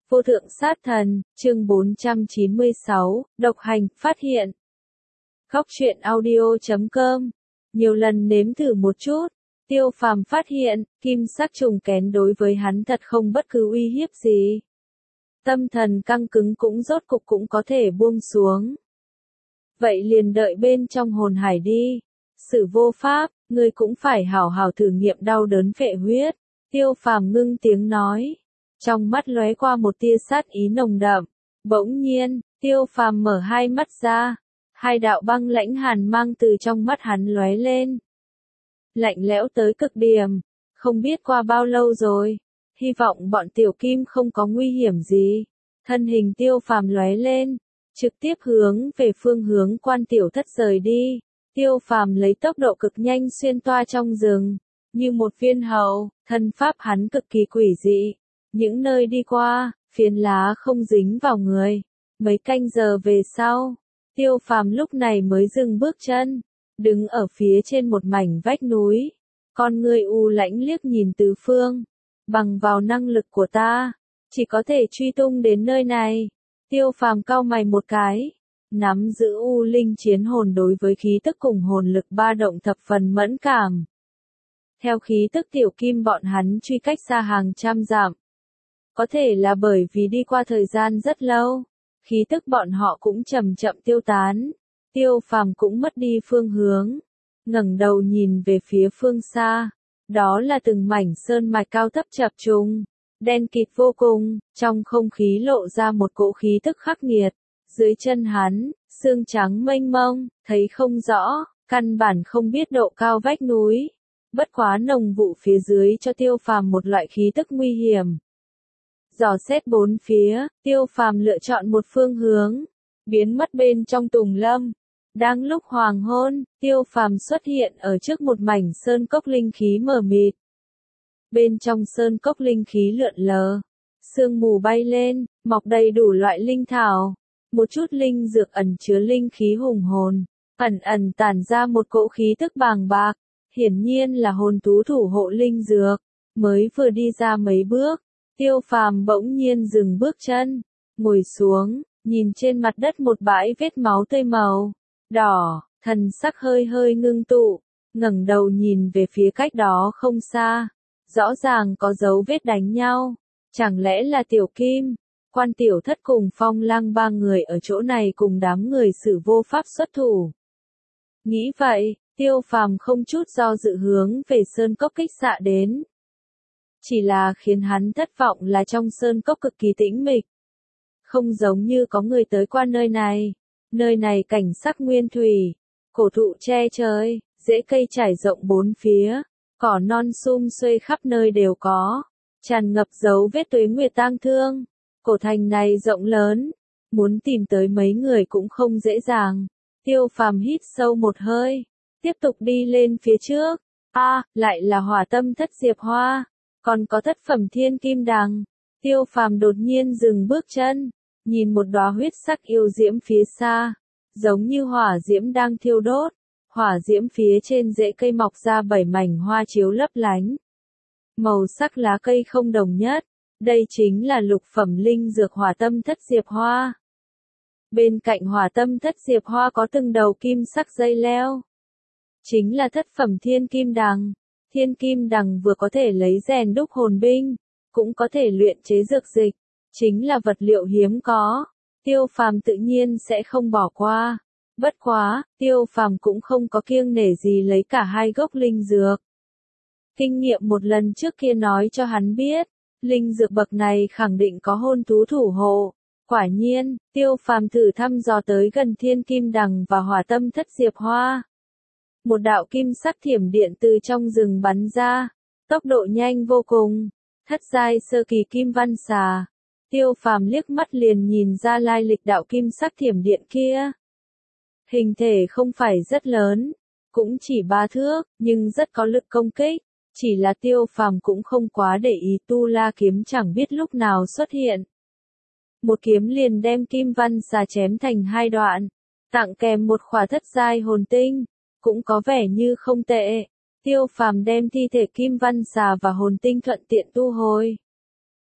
Vô thượng sát thần, chương 496, độc hành, phát hiện. Góc truyện audio.com. Nhiều lần nếm thử một chút, Tiêu Phàm phát hiện, kim sắc trùng kén đối với hắn thật không bất cứ uy hiếp gì. Tâm thần căng cứng cũng rốt cục cũng có thể buông xuống. Vậy liền đợi bên trong hồn hải đi. Sử vô pháp, ngươi cũng phải hảo hảo thử nghiệm đau đớn phệ huyết. Tiêu Phàm ngưng tiếng nói. Trong mắt lóe qua một tia sát ý nồng đậm. Bỗng nhiên, Tiêu Phàm mở hai mắt ra. Hai đạo băng lãnh hàn mang từ trong mắt hắn lóe lên. Lạnh lẽo tới cực điểm. Không biết qua bao lâu rồi. Hy vọng bọn tiểu kim không có nguy hiểm gì. Thân hình Tiêu Phàm lóe lên. Trực tiếp hướng về phương hướng quan tiểu thất rời đi. Tiêu Phàm lấy tốc độ cực nhanh xuyên toa trong rừng. Như một viên hầu, thân pháp hắn cực kỳ quỷ dị. Những nơi đi qua, phiến lá không dính vào người. Mấy canh giờ về sau, Tiêu Phàm lúc này mới dừng bước chân. Đứng ở phía trên một mảnh vách núi. Con ngươi u lãnh liếc nhìn tứ phương. Bằng vào năng lực của ta, chỉ có thể truy tung đến nơi này. Tiêu Phàm cau mày một cái. Nắm giữ u linh chiến hồn đối với khí tức cùng hồn lực ba động thập phần mẫn cảm. Theo khí tức tiểu kim bọn hắn truy cách xa hàng trăm dặm. Có thể là bởi vì đi qua thời gian rất lâu, khí tức bọn họ cũng chậm chậm tiêu tán. Tiêu Phàm cũng mất đi phương hướng, ngẩng đầu nhìn về phía phương xa. Đó là từng mảnh sơn mạch cao thấp chập trùng, đen kịt vô cùng, trong không khí lộ ra một cỗ khí tức khắc nghiệt. Dưới chân hắn, xương trắng mênh mông, thấy không rõ, căn bản không biết độ cao vách núi. Bất quá nồng vụ phía dưới cho Tiêu Phàm một loại khí tức nguy hiểm. Dò xét bốn phía, Tiêu Phàm lựa chọn một phương hướng, biến mất bên trong tùng lâm. Đang lúc hoàng hôn, Tiêu Phàm xuất hiện ở trước một mảnh sơn cốc linh khí mờ mịt. Bên trong sơn cốc linh khí lượn lờ, sương mù bay lên, mọc đầy đủ loại linh thảo. Một chút linh dược ẩn chứa linh khí hùng hồn, ẩn ẩn tản ra một cỗ khí tức bàng bạc. Hiển nhiên là hồn thú thủ hộ linh dược. Mới vừa đi ra mấy bước, Tiêu Phàm bỗng nhiên dừng bước chân, ngồi xuống, nhìn trên mặt đất một bãi vết máu tươi màu đỏ, thần sắc hơi hơi ngưng tụ, ngẩng đầu nhìn về phía cách đó không xa, rõ ràng có dấu vết đánh nhau, chẳng lẽ là Tiểu Kim, Quan Tiểu Thất cùng Phong Lăng ba người ở chỗ này cùng đám người Sử vô pháp xuất thủ. Nghĩ vậy, Tiêu Phàm không chút do dự hướng về sơn cốc kích xạ đến. Chỉ là khiến hắn thất vọng là trong sơn cốc cực kỳ tĩnh mịch. Không giống như có người tới qua nơi này cảnh sắc nguyên thủy, cổ thụ che trời, rễ cây trải rộng bốn phía, cỏ non sum xuê khắp nơi đều có, tràn ngập dấu vết tuế nguyệt tang thương. Cổ thành này rộng lớn, muốn tìm tới mấy người cũng không dễ dàng. Tiêu Phàm hít sâu một hơi, tiếp tục đi lên phía trước. Lại là Hỏa Tâm Thất Diệp Hoa, còn có thất phẩm Thiên Kim Đằng. Tiêu Phàm đột nhiên dừng bước chân, nhìn một đóa huyết sắc yêu diễm phía xa, giống như hỏa diễm đang thiêu đốt. Hỏa diễm phía trên rễ cây mọc ra 7 mảnh hoa chiếu lấp lánh. Màu sắc lá cây không đồng nhất, đây chính là lục phẩm linh dược Hỏa Tâm Thất Diệp Hoa. Bên cạnh Hỏa Tâm Thất Diệp Hoa có từng đầu kim sắc dây leo. Chính là thất phẩm Thiên Kim Đằng. Thiên Kim Đằng vừa có thể lấy rèn đúc hồn binh, cũng có thể luyện chế dược dịch, chính là vật liệu hiếm có. Tiêu Phàm tự nhiên sẽ không bỏ qua. Bất quá, Tiêu Phàm cũng không có kiêng nể gì lấy cả hai gốc linh dược. Kinh nghiệm một lần trước kia nói cho hắn biết, linh dược bậc này khẳng định có hồn thú thủ hộ. Quả nhiên, Tiêu Phàm thử thăm dò tới gần Thiên Kim Đằng và Hỏa Tâm Thất Diệp Hoa. Một đạo kim sắc thiểm điện từ trong rừng bắn ra, tốc độ nhanh vô cùng, thất giai sơ kỳ kim văn xà. Tiêu Phàm liếc mắt liền nhìn ra lai lịch đạo kim sắc thiểm điện kia. Hình thể không phải rất lớn, cũng chỉ 3 thước, nhưng rất có lực công kích. Chỉ là Tiêu Phàm cũng không quá để ý tu la kiếm chẳng biết lúc nào xuất hiện. Một kiếm liền đem kim văn xà chém thành 2 đoạn, tặng kèm một khỏa thất giai hồn tinh, cũng có vẻ như không tệ. Tiêu Phàm đem thi thể kim văn xà và hồn tinh thuận tiện tu hồi.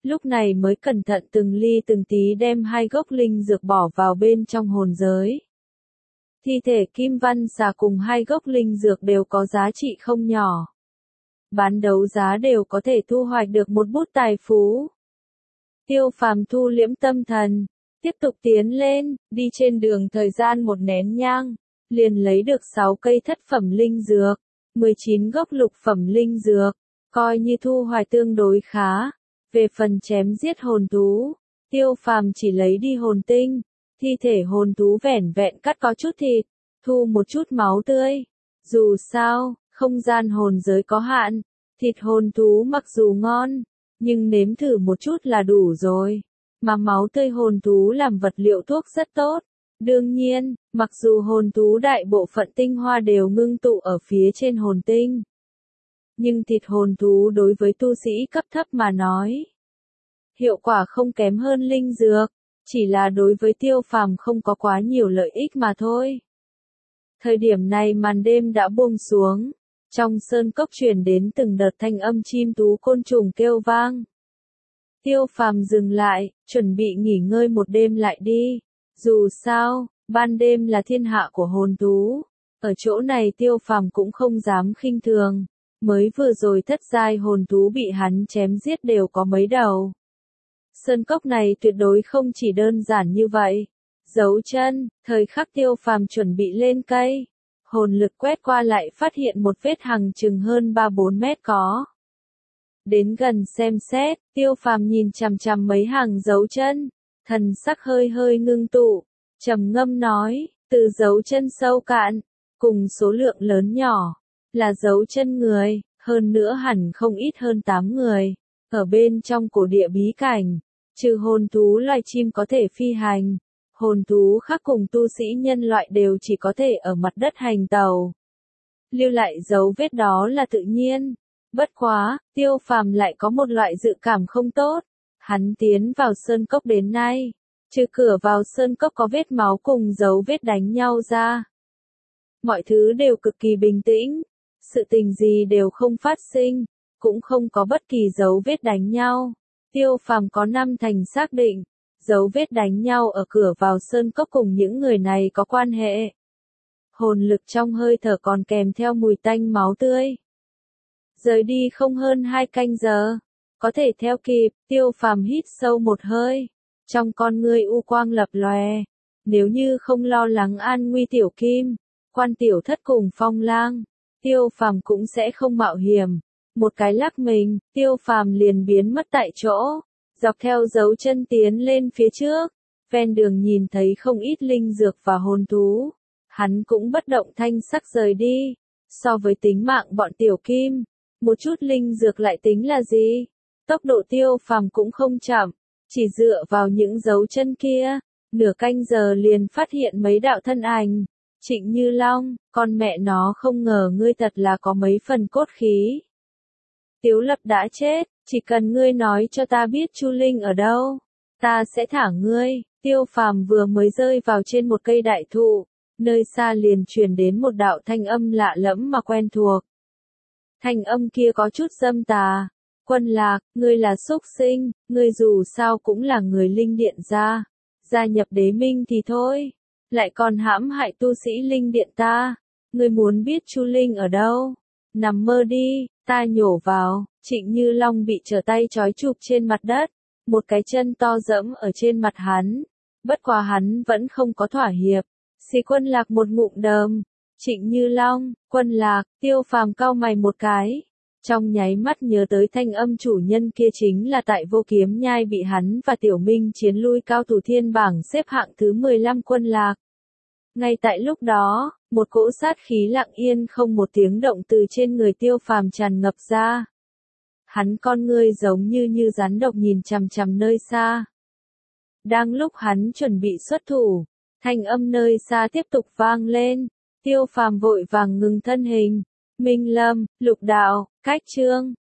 Lúc này mới cẩn thận từng ly từng tí đem 2 gốc linh dược bỏ vào bên trong hồn giới. Thi thể kim văn xà cùng 2 gốc linh dược đều có giá trị không nhỏ. Bán đấu giá đều có thể thu hoạch được một bút tài phú. Tiêu Phàm thu liễm tâm thần, tiếp tục tiến lên, đi trên đường thời gian một nén nhang, liền lấy được 6 cây thất phẩm linh dược, 19 gốc lục phẩm linh dược, coi như thu hoạch tương đối khá. Về phần chém giết hồn thú, Tiêu Phàm chỉ lấy đi hồn tinh, thi thể hồn thú vẻn vẹn cắt có chút thịt, thu một chút máu tươi. Dù sao, không gian hồn giới có hạn, thịt hồn thú mặc dù ngon, nhưng nếm thử một chút là đủ rồi. Mà máu tươi hồn thú làm vật liệu thuốc rất tốt. Đương nhiên, mặc dù hồn thú đại bộ phận tinh hoa đều ngưng tụ ở phía trên hồn tinh, nhưng thịt hồn thú đối với tu sĩ cấp thấp mà nói, hiệu quả không kém hơn linh dược, chỉ là đối với Tiêu Phàm không có quá nhiều lợi ích mà thôi. Thời điểm này màn đêm đã buông xuống, trong sơn cốc truyền đến từng đợt thanh âm chim tú côn trùng kêu vang. Tiêu Phàm dừng lại, chuẩn bị nghỉ ngơi một đêm lại đi. Dù sao, ban đêm là thiên hạ của hồn thú. Ở chỗ này Tiêu Phàm cũng không dám khinh thường. Mới vừa rồi thất giai hồn thú bị hắn chém giết đều có mấy đầu. Sơn cốc này tuyệt đối không chỉ đơn giản như vậy. Dấu chân, thời khắc Tiêu Phàm chuẩn bị lên cây. Hồn lực quét qua lại phát hiện một vết hằng chừng hơn 3-4 mét có. Đến gần xem xét, Tiêu Phàm nhìn chằm chằm mấy hàng dấu chân, thần sắc hơi hơi ngưng tụ, trầm ngâm nói, từ dấu chân sâu cạn, cùng số lượng lớn nhỏ, là dấu chân người, hơn nữa hẳn không ít hơn 8 người, ở bên trong cổ địa bí cảnh, trừ hồn thú loài chim có thể phi hành, hồn thú khác cùng tu sĩ nhân loại đều chỉ có thể ở mặt đất hành tàu. Lưu lại dấu vết đó là tự nhiên. Bất quá, Tiêu Phàm lại có một loại dự cảm không tốt. Hắn tiến vào sơn cốc đến nay, trừ cửa vào sơn cốc có vết máu cùng dấu vết đánh nhau ra. Mọi thứ đều cực kỳ bình tĩnh, sự tình gì đều không phát sinh, cũng không có bất kỳ dấu vết đánh nhau. Tiêu Phàm có 5 thành xác định, dấu vết đánh nhau ở cửa vào sơn cốc cùng những người này có quan hệ. Hồn lực trong hơi thở còn kèm theo mùi tanh máu tươi. Rời đi không hơn 2 canh giờ, có thể theo kịp. Tiêu Phàm hít sâu một hơi, trong con ngươi u quang lập lòe. Nếu như không lo lắng an nguy tiểu kim, quan tiểu thất cùng Phong Lang, Tiêu Phàm cũng sẽ không mạo hiểm. Một cái lắc mình, Tiêu Phàm liền biến mất tại chỗ, dọc theo dấu chân tiến lên phía trước. Ven đường nhìn thấy không ít linh dược và hồn thú, hắn cũng bất động thanh sắc rời đi. So với tính mạng bọn tiểu kim, một chút linh dược lại tính là gì? Tốc độ Tiêu Phàm cũng không chậm, chỉ dựa vào những dấu chân kia, nửa canh giờ liền phát hiện mấy đạo thân ảnh. Trịnh Như Long, con mẹ nó không ngờ ngươi thật là có mấy phần cốt khí. Tiếu Lập đã chết, chỉ cần ngươi nói cho ta biết Chu Linh ở đâu, ta sẽ thả ngươi. Tiêu Phàm vừa mới rơi vào trên một cây đại thụ, nơi xa liền truyền đến một đạo thanh âm lạ lẫm mà quen thuộc. Thanh âm kia có chút dâm tà. Quân Lạc, ngươi là súc sinh, ngươi dù sao cũng là người linh điện gia. Gia nhập đế minh thì thôi, lại còn hãm hại tu sĩ linh điện ta. Ngươi muốn biết Chu Linh ở đâu? Nằm mơ đi, ta nhổ vào. Trịnh Như Long bị trở tay trói chụp trên mặt đất, một cái chân to dẫm ở trên mặt hắn. Bất quá hắn vẫn không có thỏa hiệp, xì Quân Lạc một ngụm đờm. Trịnh Như Long, Quân Lạc, Tiêu Phàm cau mày một cái. Trong nháy mắt nhớ tới thanh âm chủ nhân kia chính là tại Vô Kiếm Nhai bị hắn và Tiểu Minh chiến lui cao thủ thiên bảng xếp hạng thứ 15 Quân Lạc. Ngay tại lúc đó, một cỗ sát khí lặng yên không một tiếng động từ trên người Tiêu Phàm tràn ngập ra. Hắn con ngươi giống như rắn độc nhìn chằm chằm nơi xa. Đang lúc hắn chuẩn bị xuất thủ, thanh âm nơi xa tiếp tục vang lên. Tiêu Phàm vội vàng ngừng thân hình. Minh Lâm, Lục Đạo, Cách Trương,